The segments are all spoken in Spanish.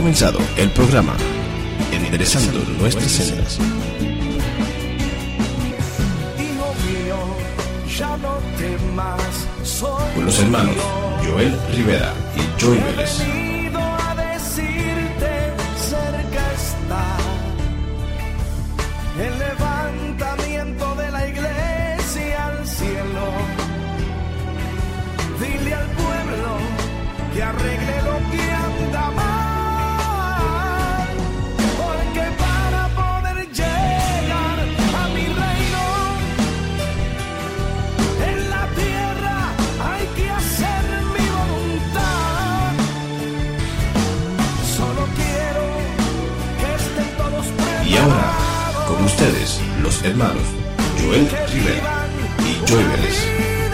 comenzado el programa Enderezando Nuestras Sendas. Hijo mío, ya no temas, soy Con los hermanos Joel Rivera y Joy Vélez. venido a decirte, cerca está el levantamiento de la iglesia al cielo. Dile al pueblo que arregle lo que anda mal, porque para poder llegar a mi reino en la tierra hay que hacer mi voluntad. Solo quiero que estén todos preparados. Y ahora, con ustedes, los hermanos Joel Rivera y Joy Vélez.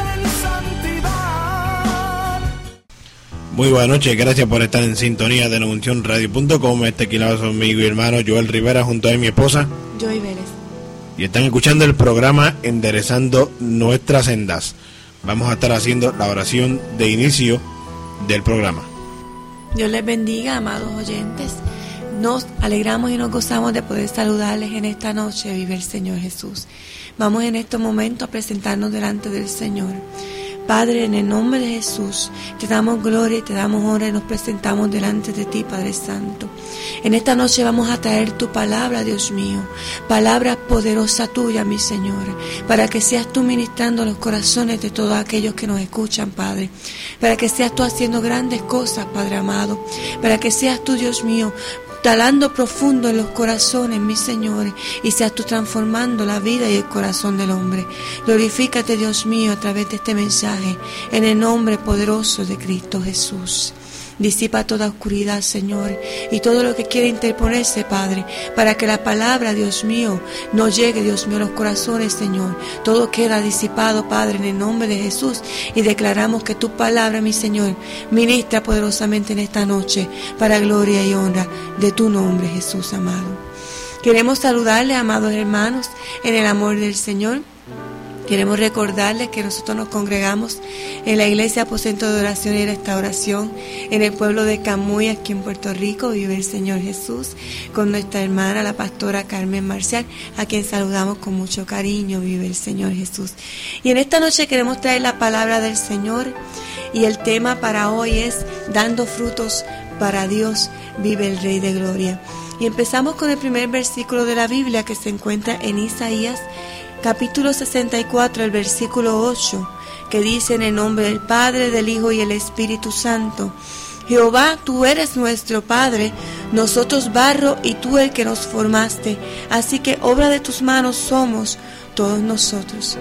Muy buenas noches, gracias por estar en sintonía de NeunciónRadio.com. Aquí la son amigo y hermano Joel Rivera junto a mi esposa Joy Vélez. Y están escuchando el programa Enderezando Nuestras Sendas. Vamos a estar haciendo la oración de inicio del programa. Dios les bendiga, amados oyentes. Nos alegramos y nos gozamos de poder saludarles en esta noche. Vive el Señor Jesús. Vamos en estos momentos a presentarnos delante del Señor. Padre, en el nombre de Jesús, te damos gloria y te damos honra y nos presentamos delante de ti, Padre Santo. En esta noche vamos a traer tu palabra, Dios mío, palabra poderosa tuya, mi Señor, para que seas tú ministrando los corazones de todos aquellos que nos escuchan, Padre, para que seas tú haciendo grandes cosas, Padre amado, para que seas tú, Dios mío, talando profundo en los corazones, mi Señor, y seas tú transformando la vida y el corazón del hombre. Glorifícate, Dios mío, a través de este mensaje, en el nombre poderoso de Cristo Jesús. Disipa toda oscuridad, Señor, y todo lo que quiere interponerse, Padre, para que la palabra, Dios mío, no llegue, Dios mío, a los corazones, Señor. Todo queda disipado, Padre, en el nombre de Jesús, y declaramos que tu palabra, mi Señor, ministra poderosamente en esta noche, para gloria y honra de tu nombre, Jesús amado. Queremos saludarles, amados hermanos, en el amor del Señor. Queremos recordarles que nosotros nos congregamos en la Iglesia Aposento de Oración y Restauración en el pueblo de Camuy, aquí en Puerto Rico. Vive el Señor Jesús, con nuestra hermana, la pastora Carmen Marcial, a quien saludamos con mucho cariño. Vive el Señor Jesús. Y en esta noche queremos traer la palabra del Señor, y el tema para hoy es dando frutos para Dios. Vive el Rey de Gloria. Y empezamos con el primer versículo de la Biblia, que se encuentra en Isaías capítulo 64, el versículo 8, que dice: en el nombre del Padre, del Hijo y el Espíritu Santo. Jehová, tú eres nuestro Padre, nosotros barro y tú el que nos formaste, así que obra de tus manos somos todos nosotros.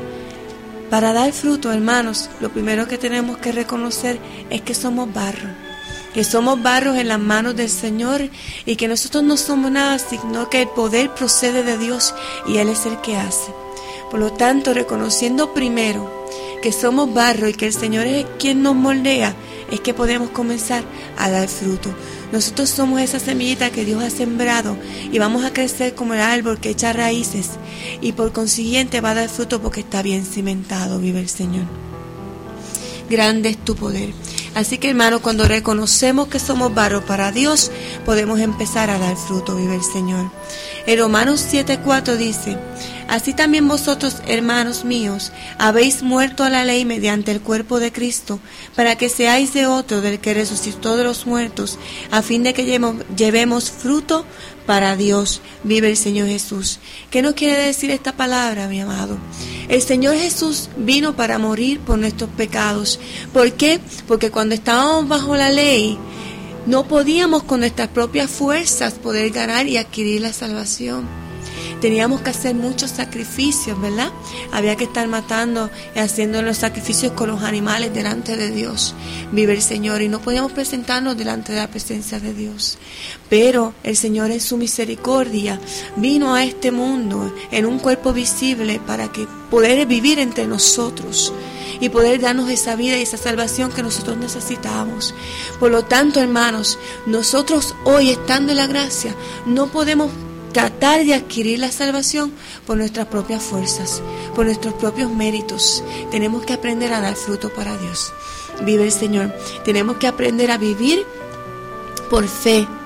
Para dar fruto, hermanos, lo primero que tenemos que reconocer es que somos barro, que somos barros en las manos del Señor, y que nosotros no somos nada, sino que el poder procede de Dios y Él es el que hace. Por lo tanto, reconociendo primero que somos barro y que el Señor es quien nos moldea, es que podemos comenzar a dar fruto. Nosotros somos esa semillita que Dios ha sembrado y vamos a crecer como el árbol que echa raíces, y por consiguiente va a dar fruto porque está bien cimentado. Vive el Señor. Grande es tu poder. Así que, hermano, cuando reconocemos que somos barro para Dios, podemos empezar a dar fruto. Vive el Señor. En Romanos 7:4 dice: así también vosotros, hermanos míos, habéis muerto a la ley mediante el cuerpo de Cristo, para que seáis de otro, del que resucitó de los muertos, a fin de que llevemos fruto para Dios. Vive el Señor Jesús. ¿Qué nos quiere decir esta palabra, mi amado? El Señor Jesús vino para morir por nuestros pecados. ¿Por qué? Porque cuando estábamos bajo la ley, no podíamos con nuestras propias fuerzas poder ganar y adquirir la salvación. Teníamos que hacer muchos sacrificios, ¿verdad? Había que estar matando y haciendo los sacrificios con los animales delante de Dios. Vive el Señor, y no podíamos presentarnos delante de la presencia de Dios. Pero el Señor, en su misericordia, vino a este mundo en un cuerpo visible para que poder vivir entre nosotros y poder darnos esa vida y esa salvación que nosotros necesitamos. Por lo tanto, hermanos, nosotros hoy, estando en la gracia, no podemos tratar de adquirir la salvación por nuestras propias fuerzas, por nuestros propios méritos. Tenemos que aprender a dar fruto para Dios. Vive el Señor. Tenemos que aprender a vivir por fe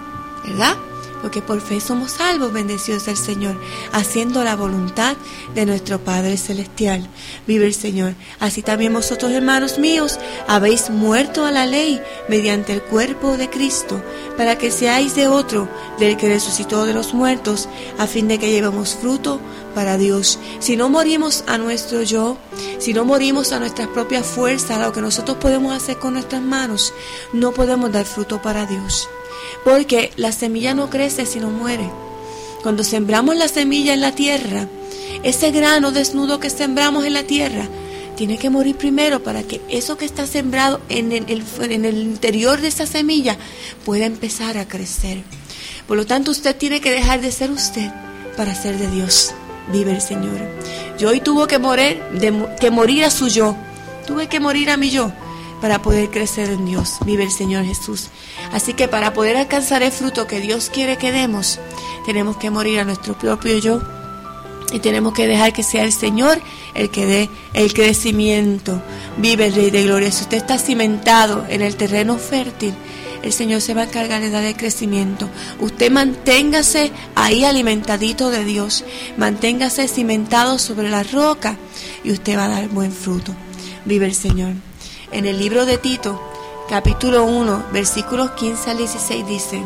¿verdad? Porque por fe somos salvos, bendecidos sea el Señor, haciendo la voluntad de nuestro Padre Celestial. Vive el Señor. Así también vosotros, hermanos míos, habéis muerto a la ley mediante el cuerpo de Cristo, para que seáis de otro, del que resucitó de los muertos, a fin de que llevemos fruto para Dios. Si no morimos a nuestro yo, si no morimos a nuestras propias fuerzas, a lo que nosotros podemos hacer con nuestras manos, no podemos dar fruto para Dios. Porque la semilla no crece si no muere. Cuando sembramos la semilla en la tierra, ese grano desnudo que sembramos en la tierra tiene que morir primero para que eso que está sembrado en el interior de esa semilla pueda empezar a crecer. Por lo tanto, usted tiene que dejar de ser usted para ser de Dios. Vive el Señor. Yo hoy tuve que morir a su yo. Tuve que morir a mi yo para poder crecer en Dios. Vive el Señor Jesús. Así que para poder alcanzar el fruto que Dios quiere que demos, tenemos que morir a nuestro propio yo y tenemos que dejar que sea el Señor el que dé el crecimiento. Vive el Rey de Gloria. Si usted está cimentado en el terreno fértil, el Señor se va a encargar de dar el crecimiento. Usted manténgase ahí alimentadito de Dios, manténgase cimentado sobre la roca y usted va a dar buen fruto. Vive el Señor. En el libro de Tito, capítulo 1, versículos 15 al 16 dice: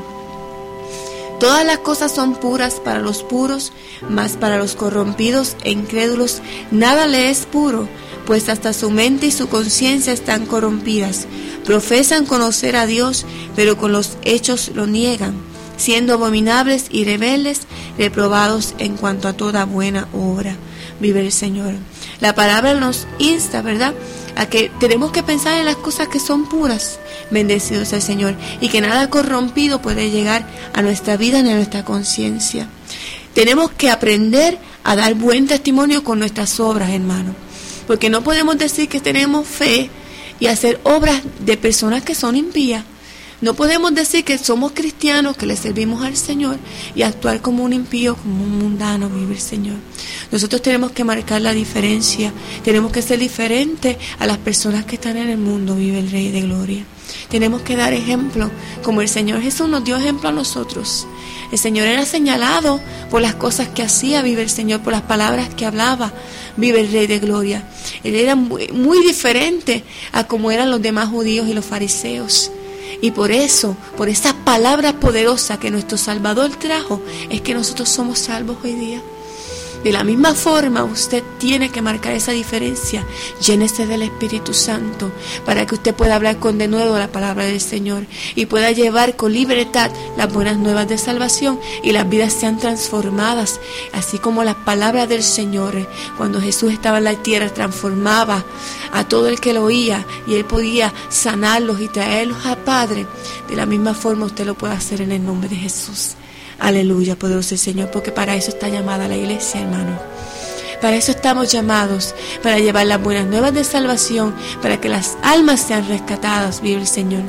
todas las cosas son puras para los puros, mas para los corrompidos e incrédulos nada le es puro, pues hasta su mente y su conciencia están corrompidas. Profesan conocer a Dios, pero con los hechos lo niegan, siendo abominables y rebeldes, reprobados en cuanto a toda buena obra. Vive el Señor. La palabra nos insta, ¿verdad?, a que tenemos que pensar en las cosas que son puras, bendecido sea el Señor, y que nada corrompido puede llegar a nuestra vida ni a nuestra conciencia. Tenemos que aprender a dar buen testimonio con nuestras obras, hermano, porque no podemos decir que tenemos fe y hacer obras de personas que son impías. No podemos decir que somos cristianos, que le servimos al Señor y actuar como un impío, como un mundano. Vive el Señor. Nosotros tenemos que marcar la diferencia. Tenemos que ser diferentes a las personas que están en el mundo. Vive el Rey de Gloria. Tenemos que dar ejemplo, como el Señor Jesús nos dio ejemplo a nosotros. El Señor era señalado por las cosas que hacía, vive el Señor, por las palabras que hablaba, vive el Rey de Gloria. Él era muy diferente a como eran los demás judíos y los fariseos. Y por eso, por esa palabra poderosa que nuestro Salvador trajo, es que nosotros somos salvos hoy día. De la misma forma, usted tiene que marcar esa diferencia. Llénese del Espíritu Santo para que usted pueda hablar con denuedo la palabra del Señor y pueda llevar con libertad las buenas nuevas de salvación y las vidas sean transformadas, así como las palabras del Señor, cuando Jesús estaba en la tierra, transformaba a todo el que lo oía y Él podía sanarlos y traerlos al Padre. De la misma forma usted lo puede hacer en el nombre de Jesús. Aleluya, poderoso el Señor, porque para eso está llamada la iglesia, hermano. Para eso estamos llamados, para llevar las buenas nuevas de salvación, para que las almas sean rescatadas, vive el Señor,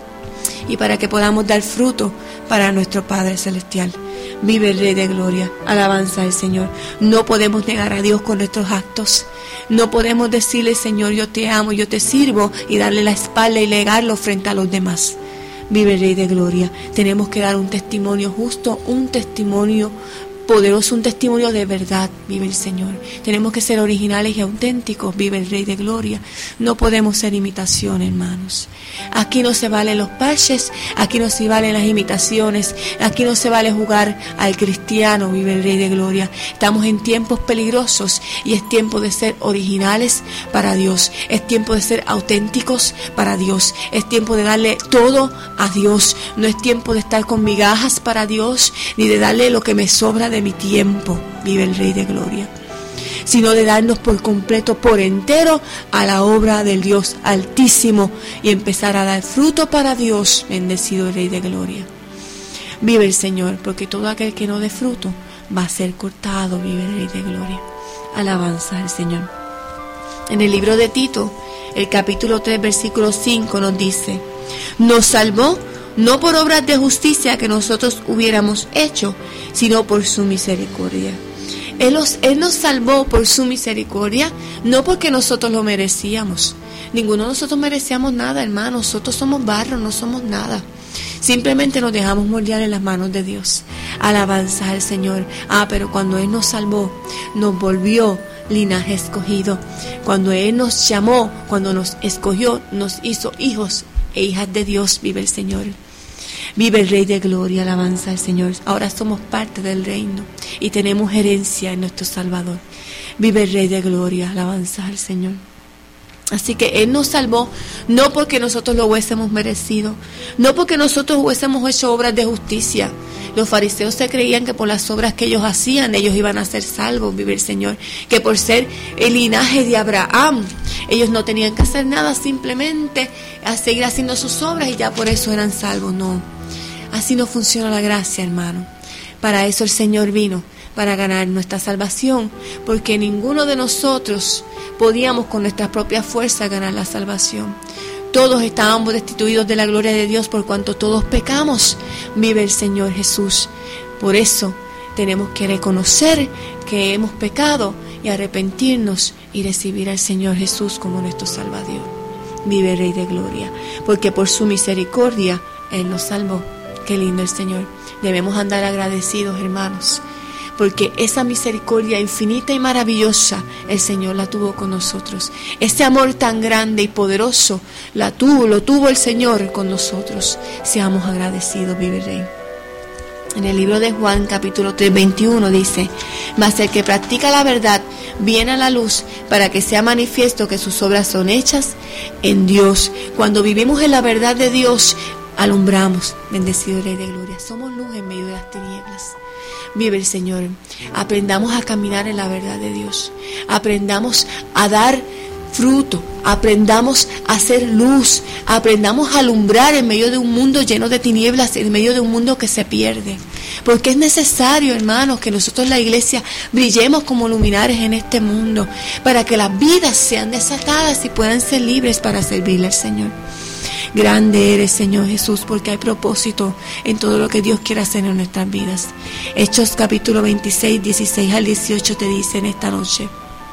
y para que podamos dar fruto para nuestro Padre Celestial. Vive el Rey de Gloria, alabanza al Señor. No podemos negar a Dios con nuestros actos. No podemos decirle, Señor, yo te amo, yo te sirvo, y darle la espalda y negarlo frente a los demás. Vive el Rey de Gloria. Tenemos que dar un testimonio justo, un testimonio poderoso, un testimonio de verdad. Vive el Señor. Tenemos que ser originales y auténticos. Vive el Rey de Gloria. No podemos ser imitación, hermanos. Aquí no se valen los parches, aquí no se valen las imitaciones, aquí no se vale jugar al cristiano. Vive el Rey de Gloria. Estamos en tiempos peligrosos y es tiempo de ser originales para Dios. Es tiempo de ser auténticos para Dios. Es tiempo de darle todo a Dios. No es tiempo de estar con migajas para Dios, ni de darle lo que me sobra de mi tiempo. Vive el Rey de Gloria. Sino de darnos por completo, por entero, a la obra del Dios Altísimo y empezar a dar fruto para Dios. Bendecido el Rey de Gloria. Vive el Señor, porque todo aquel que no dé fruto va a ser cortado. Vive el Rey de Gloria. Alabanza al Señor. En el libro de Tito, el capítulo 3, versículo 5 nos dice: nos salvó no por obras de justicia que nosotros hubiéramos hecho, sino por su misericordia. Él nos salvó por su misericordia, no porque nosotros lo merecíamos. Ninguno de nosotros merecíamos nada, hermano. Nosotros somos barro, no somos nada. Simplemente nos dejamos moldear en las manos de Dios. Alabanza al Señor. Pero cuando Él nos salvó, nos volvió linaje escogido. Cuando Él nos llamó, cuando nos escogió, nos hizo hijos e hijas de Dios. Vive el Señor. Vive el Rey de Gloria. Alabanza al Señor. Ahora somos parte del reino y tenemos herencia en nuestro Salvador. Vive el Rey de Gloria. Alabanza al Señor. Así que Él nos salvó, no porque nosotros lo hubiésemos merecido, no porque nosotros hubiésemos hecho obras de justicia. Los fariseos se creían que por las obras que ellos hacían, ellos iban a ser salvos, vive el Señor. Que por ser el linaje de Abraham, ellos no tenían que hacer nada, simplemente a seguir haciendo sus obras y ya por eso eran salvos. No, así no funciona la gracia, hermano. Para eso el Señor vino, para ganar nuestra salvación, porque ninguno de nosotros podíamos con nuestras propias fuerzas ganar la salvación. Todos estábamos destituidos de la gloria de Dios por cuanto todos pecamos. Vive el Señor Jesús. Por eso tenemos que reconocer que hemos pecado y arrepentirnos y recibir al Señor Jesús como nuestro Salvador. Vive el Rey de Gloria, porque por su misericordia Él nos salvó. Qué lindo el Señor. Debemos andar agradecidos, hermanos, porque esa misericordia infinita y maravillosa el Señor la tuvo con nosotros. Ese amor tan grande y poderoso lo tuvo el Señor con nosotros. Seamos agradecidos, vive el Rey. En el libro de Juan, capítulo 3, 21, dice: mas el que practica la verdad viene a la luz para que sea manifiesto que sus obras son hechas en Dios. Cuando vivimos en la verdad de Dios, alumbramos. Bendecido Rey de Gloria. Somos luz en medio de las tinieblas. Vive el Señor. Aprendamos a caminar en la verdad de Dios. Aprendamos a dar fruto. Aprendamos a hacer luz. Aprendamos a alumbrar en medio de un mundo lleno de tinieblas, en medio de un mundo que se pierde. Porque es necesario, hermanos, que nosotros, la iglesia, brillemos como luminares en este mundo, para que las vidas sean desatadas y puedan ser libres para servirle al Señor. Grande eres, Señor Jesús, porque hay propósito en todo lo que Dios quiere hacer en nuestras vidas. Hechos capítulo 26, 16 al 18 te dice en esta noche: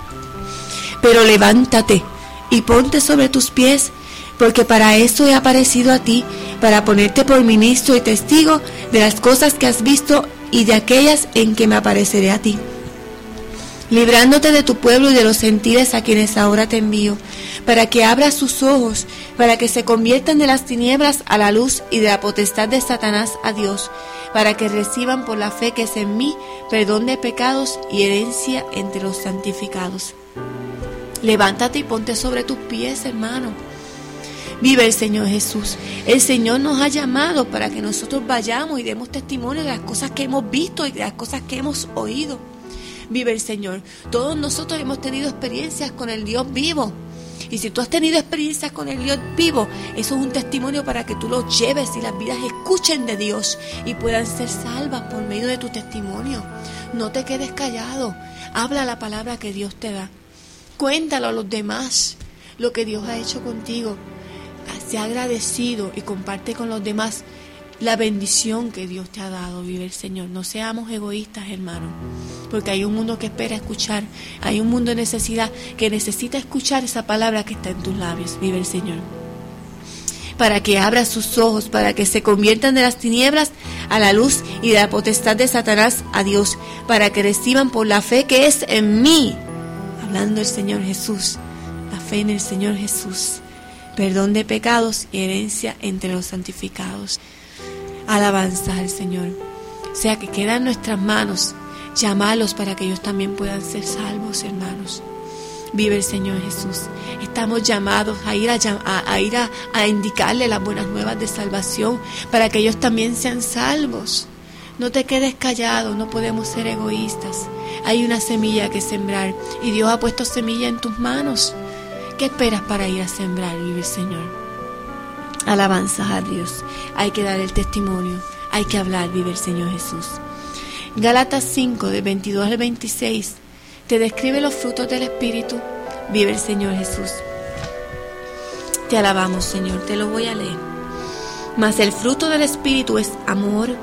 pero levántate y ponte sobre tus pies, porque para eso he aparecido a ti, para ponerte por ministro y testigo de las cosas que has visto y de aquellas en que me apareceré a ti, librándote de tu pueblo y de los gentiles a quienes ahora te envío, para que abras sus ojos, para que se conviertan de las tinieblas a la luz y de la potestad de Satanás a Dios, para que reciban por la fe que es en mí perdón de pecados y herencia entre los santificados. Levántate y ponte sobre tus pies, hermano. Vive el Señor Jesús. El Señor nos ha llamado para que nosotros vayamos y demos testimonio de las cosas que hemos visto y de las cosas que hemos oído. Vive el Señor. Todos nosotros hemos tenido experiencias con el Dios vivo. Y si tú has tenido experiencias con el Dios vivo, eso es un testimonio para que tú lo lleves y las vidas escuchen de Dios y puedan ser salvas por medio de tu testimonio. No te quedes callado. Habla la palabra que Dios te da. Cuéntalo a los demás lo que Dios ha hecho contigo. Sea agradecido y comparte con los demás la bendición que Dios te ha dado. Vive el Señor. No seamos egoístas, hermano, porque hay un mundo que espera escuchar. Hay un mundo de necesidad que necesita escuchar esa palabra que está en tus labios. Vive el Señor. Para que abra sus ojos, para que se conviertan de las tinieblas a la luz y de la potestad de Satanás a Dios, para que reciban por la fe que es en mí, hablando el Señor Jesús, la fe en el Señor Jesús, perdón de pecados y herencia entre los santificados. Alabanza al Señor. O sea que queda en nuestras manos llamarlos para que ellos también puedan ser salvos, hermanos. Vive el Señor Jesús. Estamos llamados a ir a indicarle las buenas nuevas de salvación para que ellos también sean salvos. No te quedes callado, no podemos ser egoístas. Hay una semilla que sembrar y Dios ha puesto semilla en tus manos. ¿Qué esperas para ir a sembrar? Vive el Señor. Alabanzas a Dios. Hay que dar el testimonio, hay que hablar. Vive el Señor Jesús. Gálatas 5, de 22 al 26, te describe los frutos del Espíritu. Vive el Señor Jesús. Te alabamos, Señor, te lo voy a leer. Mas el fruto del Espíritu es amor,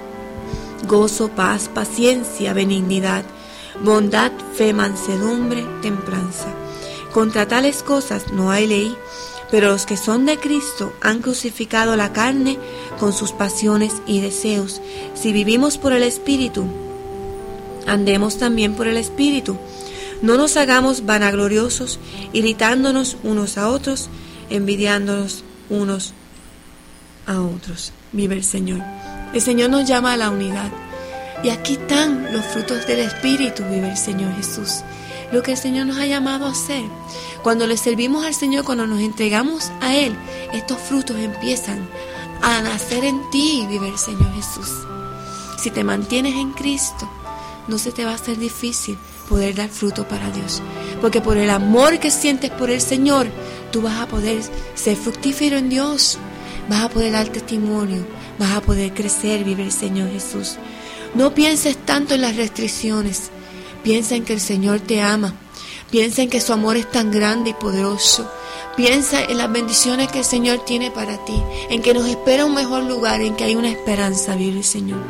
gozo, paz, paciencia, benignidad, bondad, fe, mansedumbre, templanza. Contra tales cosas no hay ley. Pero los que son de Cristo han crucificado la carne con sus pasiones y deseos. Si vivimos por el Espíritu, andemos también por el Espíritu. No nos hagamos vanagloriosos, irritándonos unos a otros, envidiándonos unos a otros. Vive el Señor. El Señor nos llama a la unidad. Y aquí están los frutos del Espíritu, vive el Señor Jesús. Lo que el Señor nos ha llamado a hacer. Cuando le servimos al Señor, cuando nos entregamos a Él, estos frutos empiezan a nacer en ti, vive el Señor Jesús. Si te mantienes en Cristo, no se te va a hacer difícil poder dar fruto para Dios. Porque por el amor que sientes por el Señor, tú vas a poder ser fructífero en Dios. Vas a poder dar testimonio, vas a poder crecer, vive el Señor Jesús. No pienses tanto en las restricciones. Piensa en que el Señor te ama. Piensa en que su amor es tan grande y poderoso. Piensa en las bendiciones que el Señor tiene para ti. En que nos espera un mejor lugar, en que hay una esperanza, vive el Señor.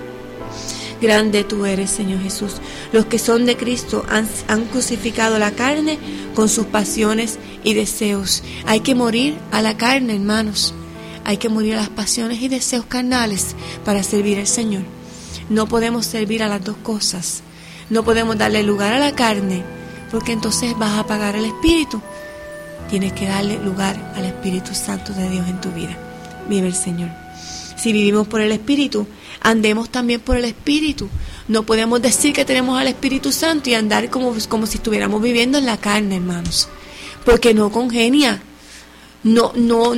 Grande tú eres, Señor Jesús. Los que son de Cristo han crucificado la carne con sus pasiones y deseos. Hay que morir a la carne, hermanos. Hay que morir a las pasiones y deseos carnales para servir al Señor. No podemos servir a las dos cosas. No podemos darle lugar a la carne, porque entonces vas a apagar el Espíritu. Tienes que darle lugar al Espíritu Santo de Dios en tu vida. Vive el Señor. Si vivimos por el Espíritu, andemos también por el Espíritu. No podemos decir que tenemos al Espíritu Santo y andar como si estuviéramos viviendo en la carne, hermanos, porque no congenia. No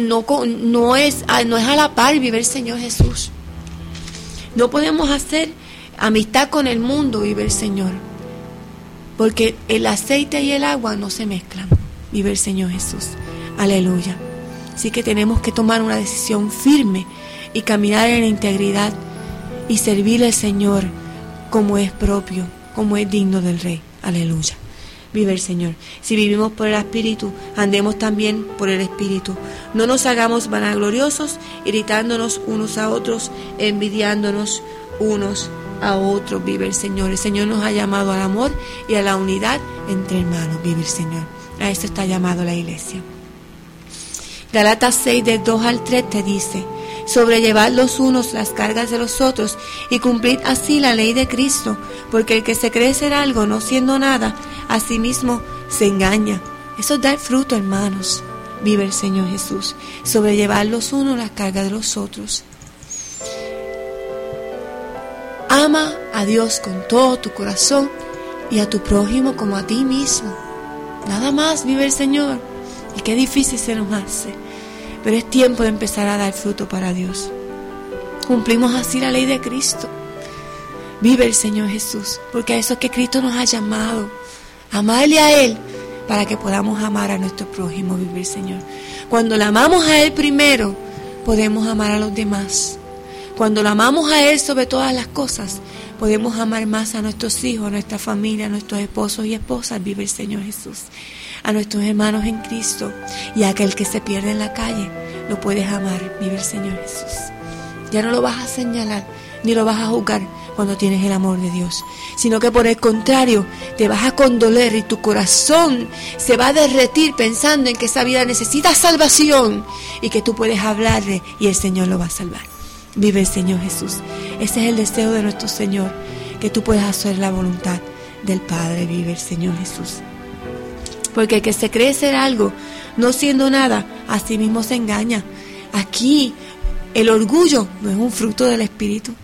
es a la par, vive el Señor Jesús. No podemos hacer amistad con el mundo, vive el Señor, porque el aceite y el agua no se mezclan, vive el Señor Jesús. Aleluya. Así que tenemos que tomar una decisión firme y caminar en la integridad y servir al Señor como es propio, como es digno del Rey. Aleluya. Vive el Señor. Si vivimos por el Espíritu, andemos también por el Espíritu. No nos hagamos vanagloriosos, irritándonos unos a otros, envidiándonos unos a otros. Vive el Señor. El Señor nos ha llamado al amor y a la unidad entre hermanos. Vive el Señor. A eso está llamado la iglesia. Galatas 6, del 2 al 3 te dice: sobrellevad los unos las cargas de los otros y cumplid así la ley de Cristo, porque el que se cree ser algo no siendo nada, a sí mismo se engaña. Eso es dar fruto, hermanos. Vive el Señor Jesús. Sobrellevad los unos las cargas de los otros. Ama a Dios con todo tu corazón y a tu prójimo como a ti mismo. Nada más, vive el Señor. Y qué difícil se nos hace. Pero es tiempo de empezar a dar fruto para Dios. Cumplimos así la ley de Cristo. Vive el Señor Jesús, porque a eso es que Cristo nos ha llamado. Amarle a Él para que podamos amar a nuestro prójimo, vive el Señor. Cuando le amamos a Él primero, podemos amar a los demás. Cuando lo amamos a Él sobre todas las cosas, podemos amar más a nuestros hijos, a nuestra familia, a nuestros esposos y esposas, vive el Señor Jesús. A nuestros hermanos en Cristo, y a aquel que se pierde en la calle, lo puedes amar, vive el Señor Jesús. Ya no lo vas a señalar, ni lo vas a juzgar cuando tienes el amor de Dios, sino que por el contrario, te vas a condoler y tu corazón se va a derretir pensando en que esa vida necesita salvación y que tú puedes hablarle y el Señor lo va a salvar. Vive el Señor Jesús. Ese es el deseo de nuestro Señor, que tú puedas hacer la voluntad del Padre. Vive el Señor Jesús. Porque el que se cree ser algo, no siendo nada, a sí mismo se engaña. Aquí, el orgullo no es un fruto del Espíritu.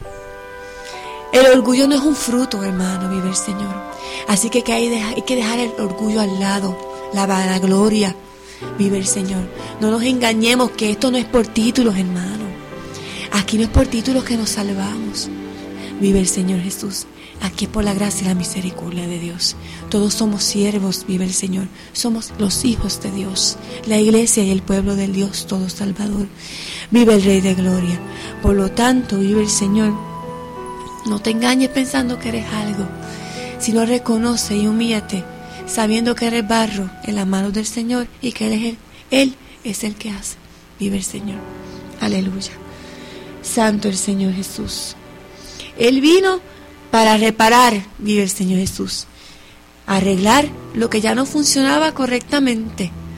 El orgullo no es un fruto, hermano, vive el Señor. Así que hay que dejar el orgullo al lado, la vanagloria, vive el Señor. No nos engañemos que esto no es por títulos, hermano. Aquí no es por títulos que nos salvamos. Vive el Señor Jesús. Aquí es por la gracia y la misericordia de Dios. Todos somos siervos, vive el Señor. Somos los hijos de Dios, la iglesia y el pueblo del Dios todo Salvador. Vive el Rey de Gloria. Por lo tanto, vive el Señor. No te engañes pensando que eres algo, sino reconoce y humíllate, sabiendo que eres barro en las manos del Señor y que Él es el que hace. Vive el Señor. Aleluya. Santo el Señor Jesús. Él vino para reparar, vive el Señor Jesús, arreglar lo que ya no funcionaba correctamente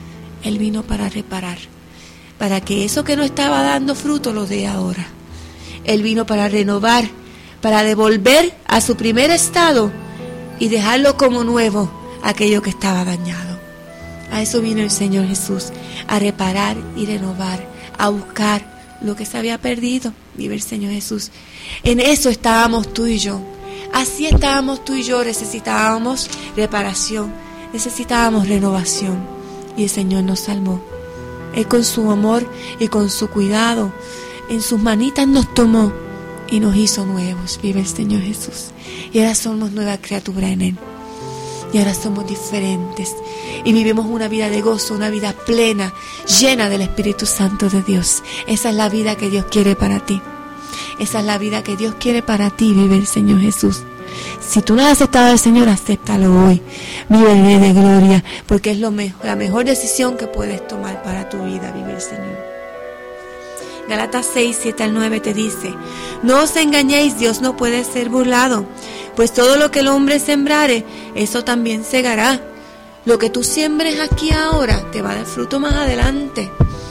Él vino para reparar, para que eso que no estaba dando fruto lo dé ahora. Él vino para renovar, para devolver a su primer estado y dejarlo como nuevo aquello que estaba dañado. A eso vino el Señor Jesús, a reparar y renovar, a buscar lo que se había perdido. Vive el Señor Jesús. En eso estábamos tú y yo. Así estábamos tú y yo. Necesitábamos reparación, necesitábamos renovación. Y el Señor nos salvó. Él con su amor y con su cuidado, en sus manitas nos tomó y nos hizo nuevos. Vive el Señor Jesús. Y ahora somos nueva criatura en Él. Y ahora somos diferentes. Y vivimos una vida de gozo, una vida plena, llena del Espíritu Santo de Dios. Esa es la vida que Dios quiere para ti. Esa es la vida que Dios quiere para ti, vive el Señor Jesús. Si tú no has aceptado al Señor, acéptalo hoy. Vive de gloria, porque es la mejor decisión que puedes tomar para tu vida, vive el Señor. Gálatas 6, 7 al 9 te dice: no os engañéis, Dios no puede ser burlado, pues todo lo que el hombre sembrare, eso también segará. Lo que tú siembres aquí ahora te va a dar fruto más adelante.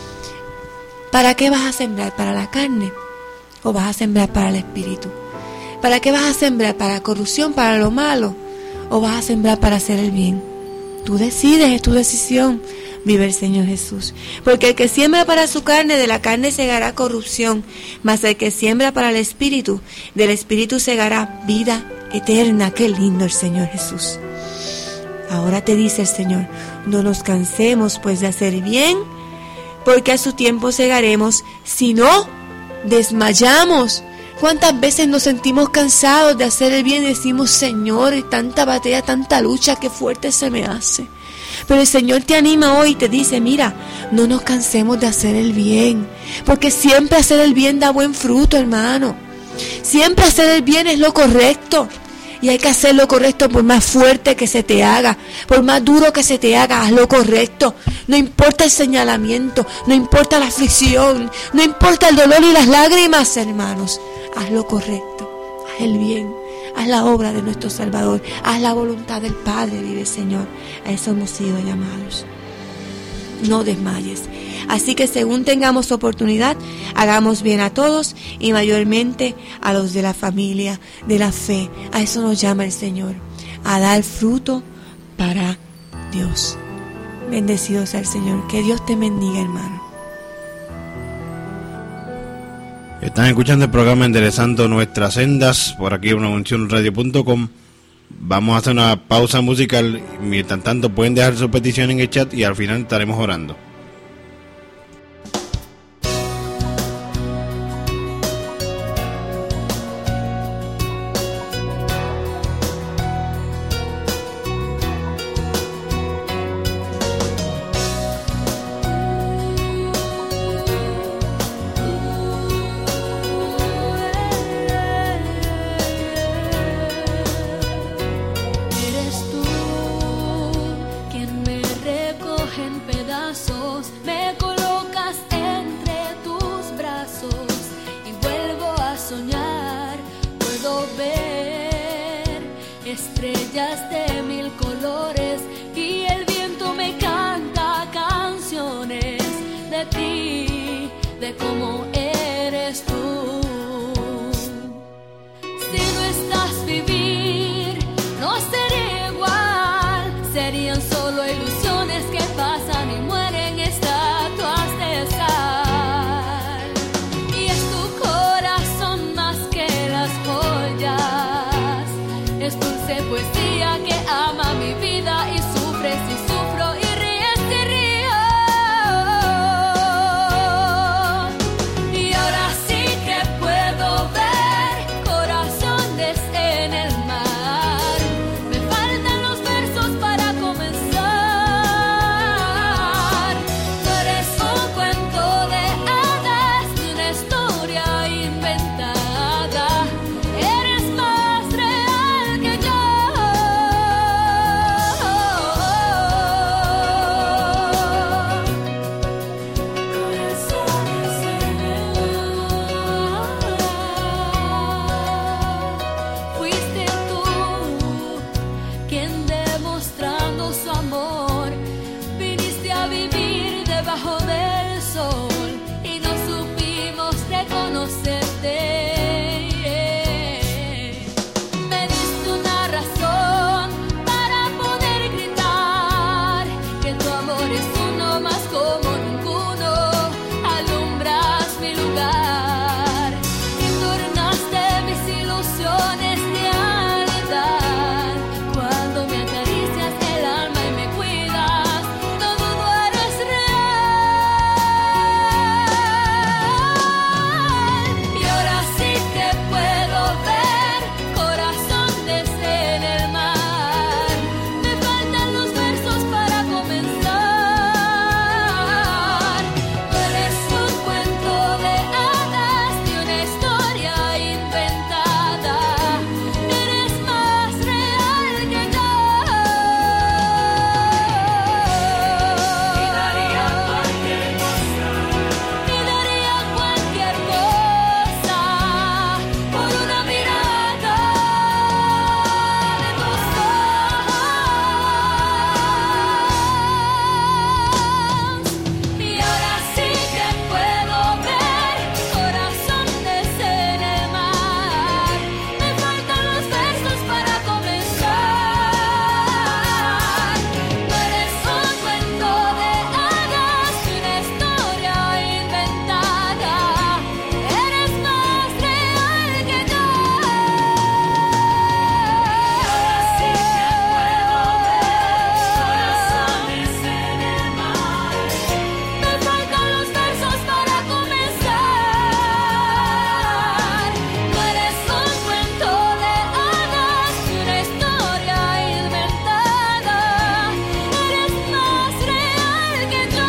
¿Para qué vas a sembrar? ¿Para la carne? ¿O vas a sembrar para el espíritu? ¿Para qué vas a sembrar? ¿Para corrupción, para lo malo? ¿O vas a sembrar para hacer el bien? Tú decides, es tu decisión. Vive el Señor Jesús. Porque el que siembra para su carne, de la carne segará corrupción, mas el que siembra para el espíritu, del espíritu segará vida eterna. Qué lindo el Señor Jesús. Ahora te dice el Señor: no nos cansemos pues de hacer bien, porque a su tiempo segaremos, si no desmayamos. ¿Cuántas veces nos sentimos cansados de hacer el bien y decimos: Señor, tanta batalla, tanta lucha, qué fuerte se me hace? Pero el Señor te anima hoy y te dice: mira, no nos cansemos de hacer el bien, porque siempre hacer el bien da buen fruto, hermano. Siempre hacer el bien es lo correcto. Y hay que hacer lo correcto por más fuerte que se te haga, por más duro que se te haga, haz lo correcto. No importa el señalamiento, no importa la aflicción, no importa el dolor y las lágrimas, hermanos. Haz lo correcto, haz el bien, haz la obra de nuestro Salvador, haz la voluntad del Padre, vive el Señor. A eso hemos sido llamados. No desmayes. Así que según tengamos oportunidad, hagamos bien a todos y mayormente a los de la familia, de la fe. A eso nos llama el Señor, a dar fruto para Dios. Bendecido sea el Señor. Que Dios te bendiga, hermano. Están escuchando el programa Enderezando Nuestras Sendas por aquí en unauncionradio.com. Vamos a hacer una pausa musical. Mientras tanto pueden dejar su petición en el chat y al final estaremos orando. Estrellas de mil colores y el viento me canta canciones de ti, de cómo eres tú. Si no estás, vivir no sería igual, serían solo ilusiones que pasan y mueren, estatuas de sal. Y es tu corazón más que las joyas, es dulce poesía que ama mi vida y sufre si sufro y ríe si río. Y del sol y no supimos reconocerte. Me diste una razón para poder gritar que tu amor es uno más como ninguno. Alumbras mi lugar y tornaste mis ilusiones realidad. Cuando me acaricias el alma y me cuidas, no dudo eres real. Y ahora sí te puedo ver, corazón desde en el mar. Me faltan los versos para comenzar. Tú eres un cuento de hadas, de una historia inventada. Eres más real que yo. Y daría cualquier cosa por una mirada de tus ojos. Y ahora sí te puedo ver, corazón desde en el mar. Me faltan los versos para comenzar. Tú eres un cuento de hadas, de una historia inventada. Eres más real que yo. Ahora sí te puedo ver, corazón desde en el mar. Me faltan los versos para comenzar. Tú eres un cuento de hadas, de una historia inventada. Eres más real que yo.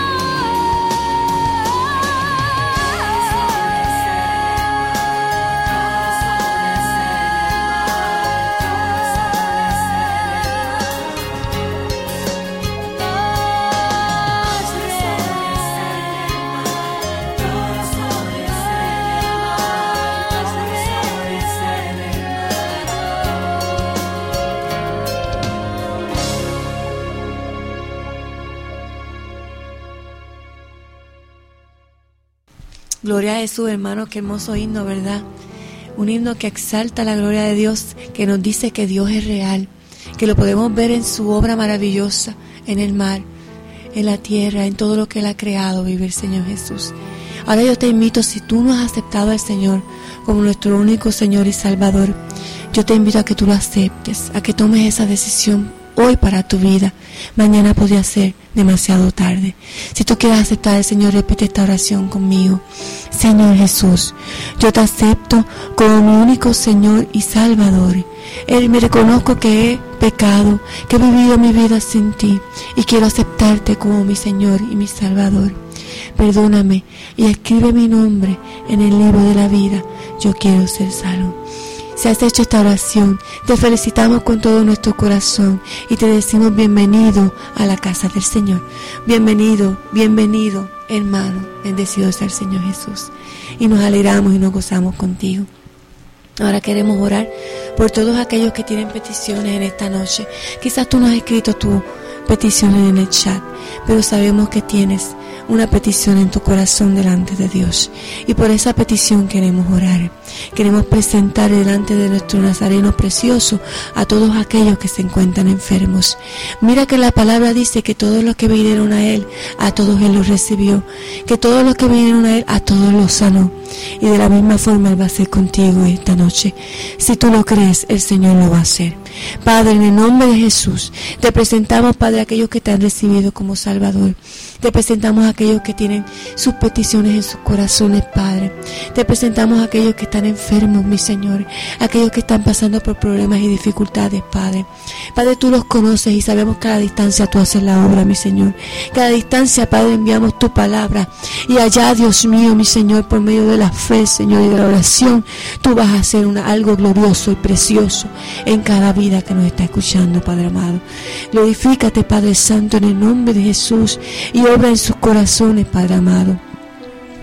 Gloria a Jesús, hermano, qué hermoso himno, ¿verdad? Un himno que exalta la gloria de Dios, que nos dice que Dios es real, que lo podemos ver en su obra maravillosa, en el mar, en la tierra, en todo lo que Él ha creado, vive el Señor Jesús. Ahora yo te invito, si tú no has aceptado al Señor como nuestro único Señor y Salvador, yo te invito a que tú lo aceptes, a que tomes esa decisión hoy para tu vida. Mañana podría ser demasiado tarde. Si tú quieres aceptar al Señor, repite esta oración conmigo. Señor Jesús, yo te acepto como mi único Señor y Salvador. Me reconozco que he pecado, que he vivido mi vida sin ti y quiero aceptarte como mi Señor y mi Salvador. Perdóname y escribe mi nombre en el libro de la vida. Yo quiero ser salvo. Si has hecho esta oración, te felicitamos con todo nuestro corazón y te decimos bienvenido a la casa del Señor. Bienvenido, bienvenido, hermano, bendecido sea el Señor Jesús. Y nos alegramos y nos gozamos contigo. Ahora queremos orar por todos aquellos que tienen peticiones en esta noche. Quizás tú no has escrito tu petición en el chat, pero sabemos que tienes una petición en tu corazón delante de Dios, y por esa petición queremos orar. Queremos presentar delante de nuestro Nazareno precioso a todos aquellos que se encuentran enfermos. Mira que la palabra dice que todos los que vinieron a Él, a todos Él los recibió, que todos los que vinieron a Él, a todos los sanó, y de la misma forma Él va a hacer contigo esta noche. Si tú lo crees, el Señor lo va a hacer. Padre, en el nombre de Jesús, te presentamos, Padre, a aquellos que te han recibido como Salvador. Te presentamos a aquellos que tienen sus peticiones en sus corazones, Padre. Te presentamos a aquellos que están enfermos, mi Señor. Aquellos que están pasando por problemas y dificultades, Padre. Padre, tú los conoces y sabemos que a la distancia tú haces la obra, mi Señor. Que a la distancia, Padre, enviamos tu palabra. Y allá, Dios mío, mi Señor, por medio de la fe, Señor, y de la oración, tú vas a hacer algo glorioso y precioso en cada vida que nos está escuchando, Padre amado. Glorifícate, Padre Santo, en el nombre de Jesús, y obra en sus corazones, Padre amado.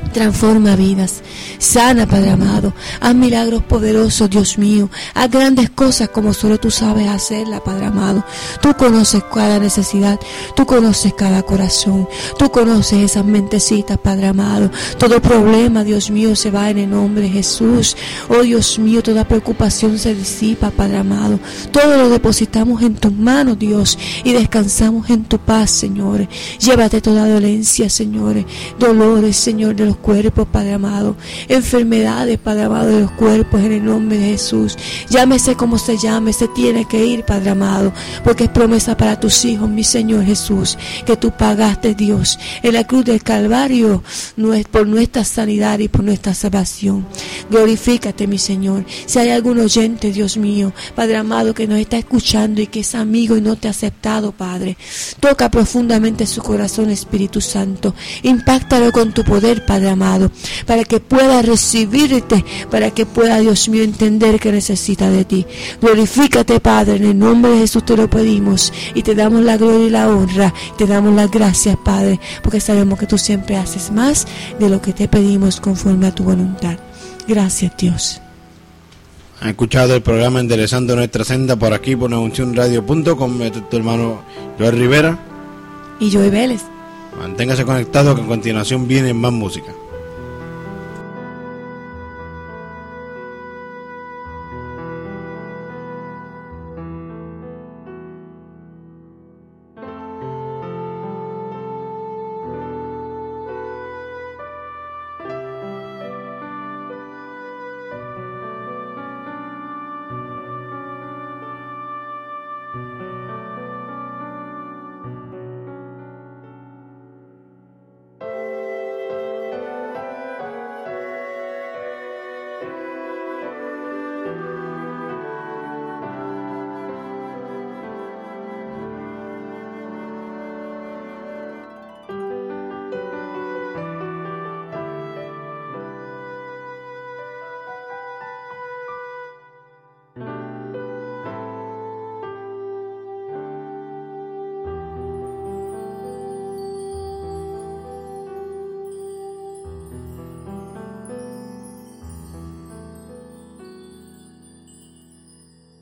Transforma vidas, sana, Padre amado, haz milagros poderosos, Dios mío, haz grandes cosas como solo tú sabes hacerla, Padre amado. Tú conoces cada necesidad, tú conoces cada corazón, tú conoces esas mentecitas, Padre amado. Todo problema, Dios mío, se va en el nombre de Jesús. Oh Dios mío, toda preocupación se disipa, Padre amado. Todo lo depositamos en tus manos, Dios, y descansamos en tu paz, Señor. Llévate toda dolencia, Señor, dolores, Señor, de los cuerpos, Padre amado, enfermedades, Padre amado, de los cuerpos, en el nombre de Jesús. Llámese como se llame, se tiene que ir, Padre amado, porque es promesa para tus hijos, mi Señor Jesús, que tú pagaste, Dios, en la cruz del Calvario, por nuestra sanidad y por nuestra salvación. Glorifícate, mi Señor. Si hay algún oyente, Dios mío, Padre amado, que nos está escuchando y que es amigo y no te ha aceptado, Padre, toca profundamente su corazón, Espíritu Santo. Impáctalo con tu poder, Padre amado, para que pueda recibirte, para que pueda, Dios mío, entender que necesita de ti. Glorifícate, Padre, en el nombre de Jesús te lo pedimos y te damos la gloria y la honra, te damos las gracias, Padre, porque sabemos que tú siempre haces más de lo que te pedimos conforme a tu voluntad. Gracias, Dios. Han escuchado el programa Enderezando Nuestra Senda por aquí por nuevauncionradio.com. Tu hermano Joel Rivera y Joey Vélez. Manténgase conectado, que a continuación viene más música.